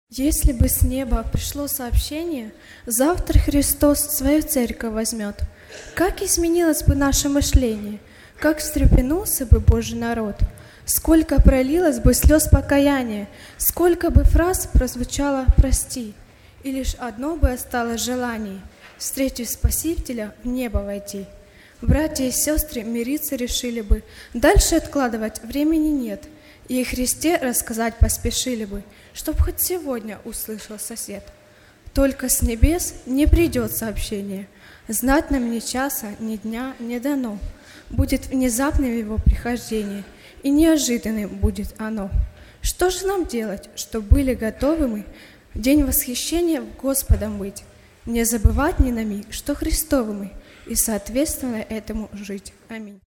Если бы с неба пришло сообщение, завтра Христос свою церковь возьмет, как изменилось бы наше мышление, как встрепенулся бы Божий народ, сколько пролилось бы слез покаяния, сколько бы фраз прозвучало «прости», и лишь одно бы осталось желание — встретив Спасителя, в небо войти. Братья и сестры мириться решили бы, дальше откладывать времени нет, и о Христе рассказать поспешили бы, чтоб хоть сегодня услышал сосед. Только с небес не придет сообщение, знать нам ни часа, ни дня не дано. Будет внезапным его прихождение, и неожиданным будет оно. Что же нам делать, чтоб были готовы мы в день восхищения Господом быть, не забывать ни на миг, что Христовы мы, и соответственно этому жить. Аминь.